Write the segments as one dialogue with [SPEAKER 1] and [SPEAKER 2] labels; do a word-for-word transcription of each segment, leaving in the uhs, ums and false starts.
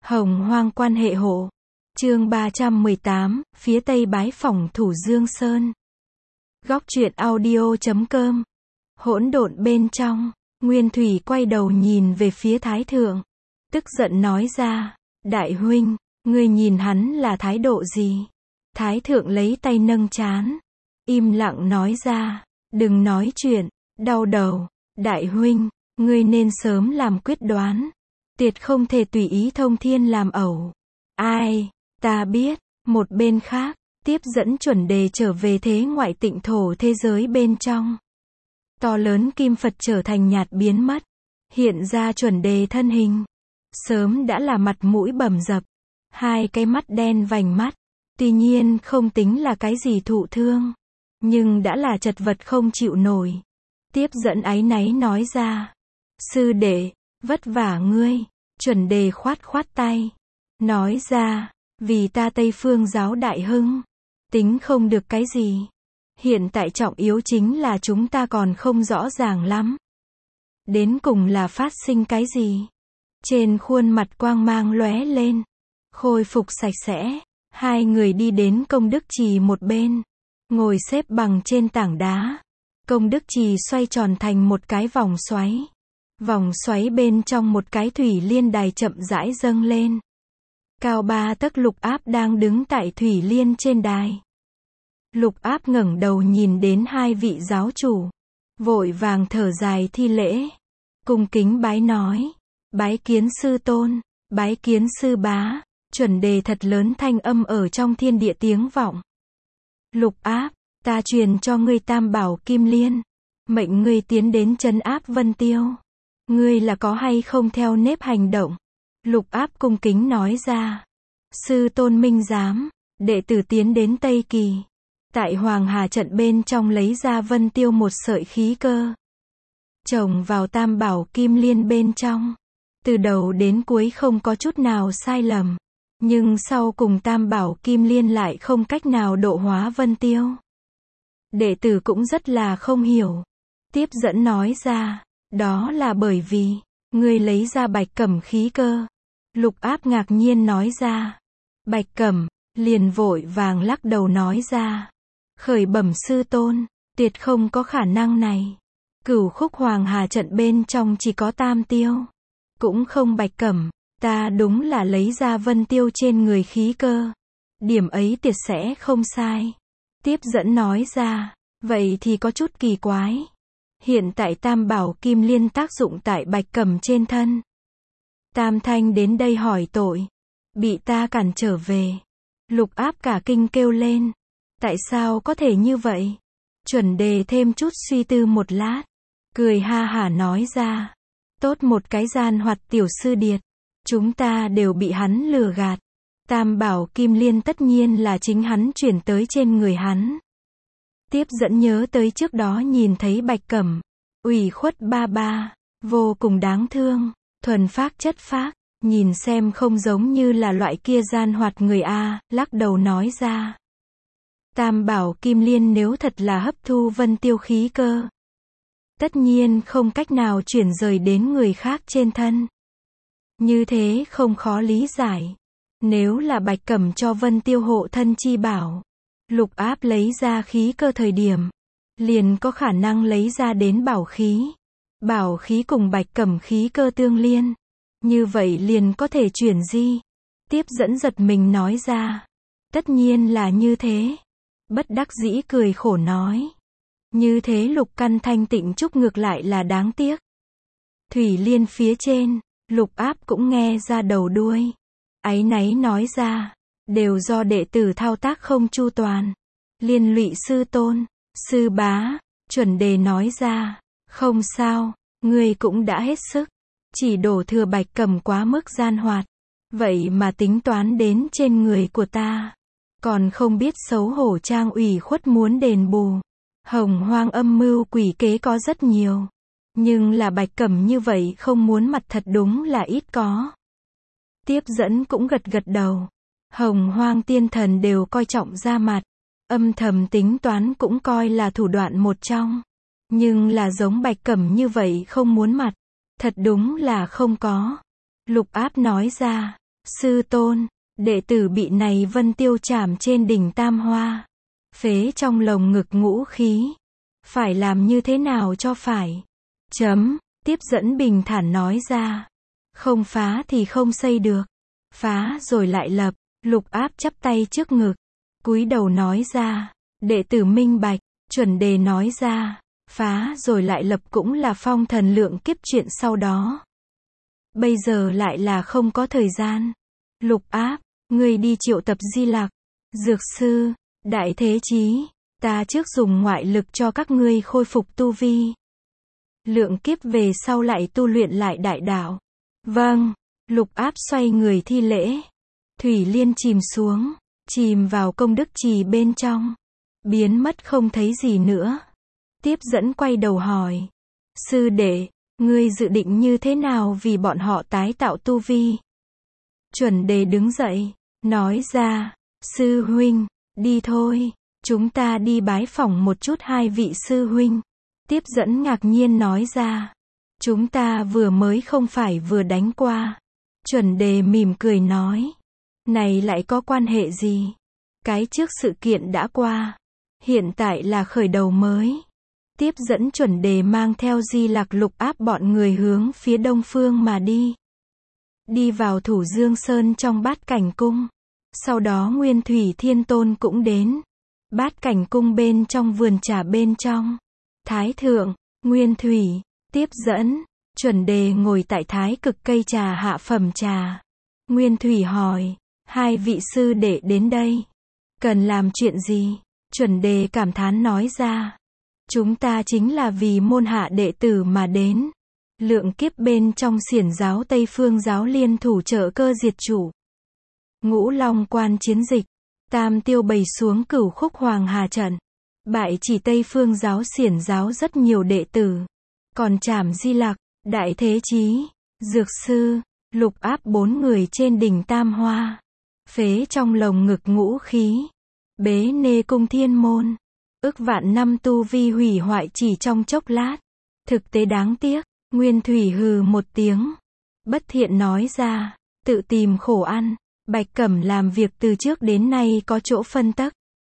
[SPEAKER 1] Hồng Hoang quan hệ hộ. Chương ba trăm mười tám, phía Tây bái phỏng Thủ Dương Sơn. Góc truyện audio chấm com. Hỗn độn bên trong, Nguyên Thủy quay đầu nhìn về phía Thái Thượng. Tức giận nói ra, Đại huynh, ngươi nhìn hắn là thái độ gì? Thái Thượng lấy tay nâng trán, im lặng nói ra, đừng nói chuyện, đau đầu. Đại huynh, ngươi nên sớm làm quyết đoán. Tuyệt không thể tùy ý thông thiên làm ẩu. Ai, ta biết. Một bên khác, tiếp dẫn chuẩn đề trở về thế ngoại tịnh thổ thế giới bên trong. To lớn kim Phật trở thành nhạt biến mất. Hiện ra chuẩn đề thân hình. Sớm đã là mặt mũi bầm dập. Hai cái mắt đen vành mắt. Tuy nhiên không tính là cái gì thụ thương. Nhưng đã là chật vật không chịu nổi. Tiếp dẫn áy náy nói ra. Sư đệ, vất vả ngươi. Chuẩn đề khoát khoát tay. Nói ra, vì ta Tây Phương giáo đại hưng. Tính không được cái gì. Hiện tại trọng yếu chính là chúng ta còn không rõ ràng lắm. Đến cùng là phát sinh cái gì? Trên khuôn mặt quang mang lóe lên. Khôi phục sạch sẽ. Hai người đi đến công đức trì một bên. Ngồi xếp bằng trên tảng đá. Công đức trì xoay tròn thành một cái vòng xoáy. Vòng xoáy bên trong một cái thủy liên đài chậm rãi dâng lên. Cao ba tấc Lục Áp đang đứng tại thủy liên trên đài. Lục Áp ngẩng đầu nhìn đến hai vị giáo chủ. Vội vàng thở dài thi lễ. Cung kính bái nói. Bái kiến sư tôn, bái kiến sư bá. Chuẩn đề thật lớn thanh âm ở trong thiên địa tiếng vọng. Lục Áp, ta truyền cho ngươi Tam Bảo Kim Liên. Mệnh ngươi tiến đến trấn áp Vân Tiêu. Ngươi là có hay không theo nếp hành động? Lục Áp cung kính nói ra. Sư tôn minh giám, đệ tử tiến đến Tây Kỳ. Tại Hoàng Hà trận bên trong lấy ra Vân Tiêu một sợi khí cơ. Trồng vào Tam Bảo Kim Liên bên trong. Từ đầu đến cuối không có chút nào sai lầm. Nhưng sau cùng Tam Bảo Kim Liên lại không cách nào độ hóa Vân Tiêu. Đệ tử cũng rất là không hiểu. Tiếp dẫn nói ra. Đó là bởi vì, ngươi lấy ra Bạch Cẩm khí cơ. Lục Áp ngạc nhiên nói ra. Bạch Cẩm, liền vội vàng lắc đầu nói ra. Khởi bẩm sư tôn, tuyệt không có khả năng này. Cửu khúc Hoàng Hà trận bên trong chỉ có Tam Tiêu. Cũng không Bạch Cẩm, ta đúng là lấy ra Vân Tiêu trên người khí cơ. Điểm ấy tuyệt sẽ không sai. Tiếp dẫn nói ra, vậy thì có chút kỳ quái. Hiện tại Tam Bảo Kim Liên tác dụng tại Bạch Cẩm trên thân. Tam Thanh đến đây hỏi tội. Bị ta cản trở về. Lục Áp cả kinh kêu lên. Tại sao có thể như vậy? Chuẩn đề thêm chút suy tư một lát. Cười ha hả nói ra. Tốt một cái gian hoạt tiểu sư điệt. Chúng ta đều bị hắn lừa gạt. Tam Bảo Kim Liên tất nhiên là chính hắn chuyển tới trên người hắn. Tiếp dẫn nhớ tới trước đó nhìn thấy Bạch Cẩm. Ủy khuất ba ba. Vô cùng đáng thương. Thuần phác chất phác. Nhìn xem không giống như là loại kia gian hoạt người A. Lắc đầu nói ra. Tam Bảo Kim Liên nếu thật là hấp thu Vân Tiêu khí cơ. Tất nhiên không cách nào chuyển rời đến người khác trên thân. Như thế không khó lý giải. Nếu là Bạch Cẩm cho Vân Tiêu hộ thân chi bảo. Lục Áp lấy ra khí cơ thời điểm. Liền có khả năng lấy ra đến bảo khí. Bảo khí cùng Bạch Cẩm khí cơ tương liên. Như vậy liền có thể chuyển di. Tiếp dẫn giật mình nói ra. Tất nhiên là như thế. Bất đắc dĩ cười khổ nói. Như thế Lục Căn thanh tịnh trúc ngược lại là đáng tiếc. Thủy liên phía trên, Lục Áp cũng nghe ra đầu đuôi. Áy náy nói ra. Đều do đệ tử thao tác không chu toàn. Liên lụy sư tôn, sư bá. Chuẩn đề nói ra. Không sao, ngươi cũng đã hết sức. Chỉ đổ thừa Bạch Cẩm quá mức gian hoạt. Vậy mà tính toán đến trên người của ta. Còn không biết xấu hổ trang ủy khuất muốn đền bù. Hồng Hoang âm mưu quỷ kế có rất nhiều. Nhưng là Bạch Cẩm như vậy không muốn mặt thật đúng là ít có. Tiếp dẫn cũng gật gật đầu. Hồng Hoang tiên thần đều coi trọng ra mặt. Âm thầm tính toán cũng coi là thủ đoạn một trong. Nhưng là giống Bạch Cẩm như vậy không muốn mặt. Thật đúng là không có. Lục Áp nói ra. Sư tôn, đệ tử bị này Vân Tiêu trảm trên đỉnh Tam Hoa. Phế trong lồng ngực ngũ khí. Phải làm như thế nào cho phải? Chấm, tiếp dẫn bình thản nói ra. Không phá thì không xây được. Phá rồi lại lập. Lục Áp chắp tay trước ngực. Cúi đầu nói ra. Đệ tử minh bạch. Chuẩn đề nói ra. Phá rồi lại lập cũng là phong thần lượng kiếp chuyện sau đó. Bây giờ lại là không có thời gian. Lục Áp, ngươi đi triệu tập Di Lặc, Dược Sư, Đại Thế Chí. Ta trước dùng ngoại lực cho các ngươi khôi phục tu vi. Lượng kiếp về sau lại tu luyện lại đại đạo. Vâng, Lục Áp xoay người thi lễ. Thủy Liên chìm xuống, chìm vào công đức trì bên trong. Biến mất không thấy gì nữa. Tiếp dẫn quay đầu hỏi. Sư đệ, ngươi dự định như thế nào vì bọn họ tái tạo tu vi? Chuẩn đề đứng dậy, nói ra. Sư huynh, đi thôi. Chúng ta đi bái phỏng một chút hai vị sư huynh. Tiếp dẫn ngạc nhiên nói ra. Chúng ta vừa mới không phải vừa đánh qua. Chuẩn đề mỉm cười nói. Này lại có quan hệ gì? Cái trước sự kiện đã qua. Hiện tại là khởi đầu mới. Tiếp dẫn chuẩn đề mang theo Di Lặc Lục Áp bọn người hướng phía đông phương mà đi. Đi vào Thủ Dương Sơn trong Bát Cảnh Cung. Sau đó Nguyên Thủy Thiên Tôn cũng đến. Bát Cảnh Cung bên trong vườn trà bên trong. Thái thượng, Nguyên Thủy, tiếp dẫn, chuẩn đề ngồi tại thái cực cây trà hạ phẩm trà. Nguyên Thủy hỏi, hai vị sư đệ đến đây. Cần làm chuyện gì? Chuẩn đề cảm thán nói ra. Chúng ta chính là vì môn hạ đệ tử mà đến. Lượng kiếp bên trong xiển giáo Tây Phương giáo liên thủ trợ cơ diệt chủ. Ngũ Long quan chiến dịch. Tam tiêu bày xuống cửu khúc Hoàng Hà trận. Bại chỉ Tây Phương giáo xiển giáo rất nhiều đệ tử. Còn trảm Di Lặc, Đại Thế Chí, Dược Sư, Lục Áp bốn người trên đỉnh Tam Hoa. Phế trong lồng ngực ngũ khí. Bế nê cung thiên môn. Ức vạn năm tu vi hủy hoại chỉ trong chốc lát. Thực tế đáng tiếc. Nguyên Thủy hừ một tiếng. Bất thiện nói ra. Tự tìm khổ ăn. Bạch Cẩm làm việc từ trước đến nay có chỗ phân tắc.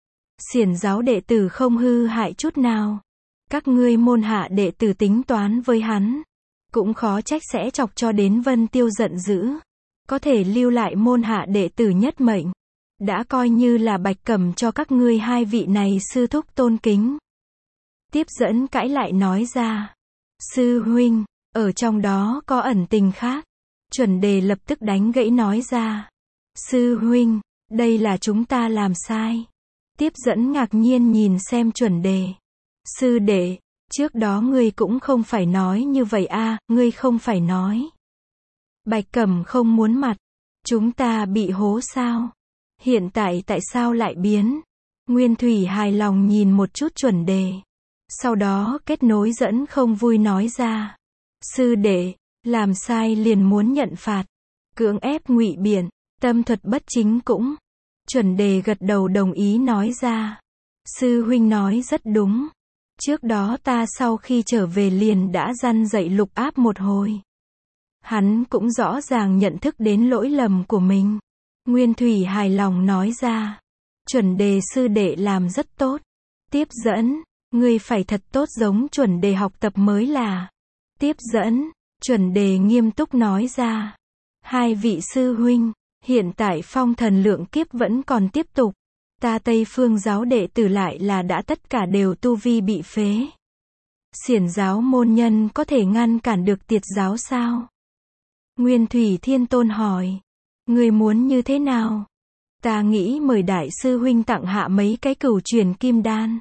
[SPEAKER 1] Xiển giáo đệ tử không hư hại chút nào. Các ngươi môn hạ đệ tử tính toán với hắn. Cũng khó trách sẽ chọc cho đến Vân Tiêu giận dữ. Có thể lưu lại môn hạ đệ tử nhất mệnh. Đã coi như là Bạch Cẩm cho các ngươi hai vị này sư thúc tôn kính. Tiếp dẫn cãi lại nói ra. Sư huynh, ở trong đó có ẩn tình khác. Chuẩn đề lập tức đánh gãy nói ra. Sư huynh, đây là chúng ta làm sai. Tiếp dẫn ngạc nhiên nhìn xem chuẩn đề. Sư đệ, trước đó ngươi cũng không phải nói như vậy a, ngươi không phải nói. Bạch Cẩm không muốn mặt. Chúng ta bị hố sao? Hiện tại tại sao lại biến? Nguyên Thủy hài lòng nhìn một chút chuẩn đề. Sau đó kết nối dẫn không vui nói ra. Sư đệ, làm sai liền muốn nhận phạt. Cưỡng ép ngụy biện, tâm thuật bất chính cũng. Chuẩn đề gật đầu đồng ý nói ra. Sư huynh nói rất đúng. Trước đó ta sau khi trở về liền đã răn dạy Lục Áp một hồi. Hắn cũng rõ ràng nhận thức đến lỗi lầm của mình. Nguyên Thủy hài lòng nói ra. Chuẩn đề sư đệ làm rất tốt. Tiếp dẫn, ngươi phải thật tốt giống chuẩn đề học tập mới là. Tiếp dẫn, chuẩn đề nghiêm túc nói ra. Hai vị sư huynh, hiện tại phong thần lượng kiếp vẫn còn tiếp tục. Ta Tây Phương giáo đệ tử lại là đã tất cả đều tu vi bị phế. Xiển giáo môn nhân có thể ngăn cản được tiệt giáo sao? Nguyên Thủy Thiên Tôn hỏi. Ngươi muốn như thế nào? Ta nghĩ mời đại sư huynh tặng hạ mấy cái cửu truyền kim đan.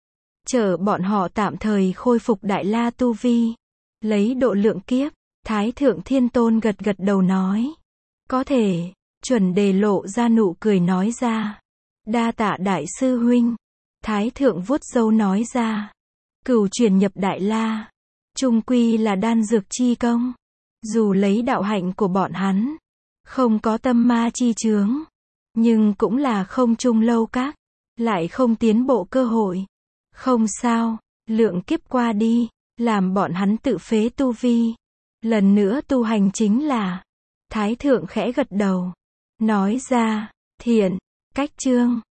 [SPEAKER 1] Chờ bọn họ tạm thời khôi phục đại la tu vi. Lấy độ lượng kiếp. Thái thượng Thiên Tôn gật gật đầu nói. Có thể. Chuẩn đề lộ ra nụ cười nói ra. Đa tạ đại sư huynh. Thái thượng vuốt râu nói ra. Cửu truyền nhập đại la. Trung quy là đan dược chi công. Dù lấy đạo hạnh của bọn hắn. Không có tâm ma chi chướng. Nhưng cũng là không chung lâu các. Lại không tiến bộ cơ hội. Không sao. Lượng kiếp qua đi. Làm bọn hắn tự phế tu vi. Lần nữa tu hành chính là. Thái thượng khẽ gật đầu. nói ra, thiện, cách chương.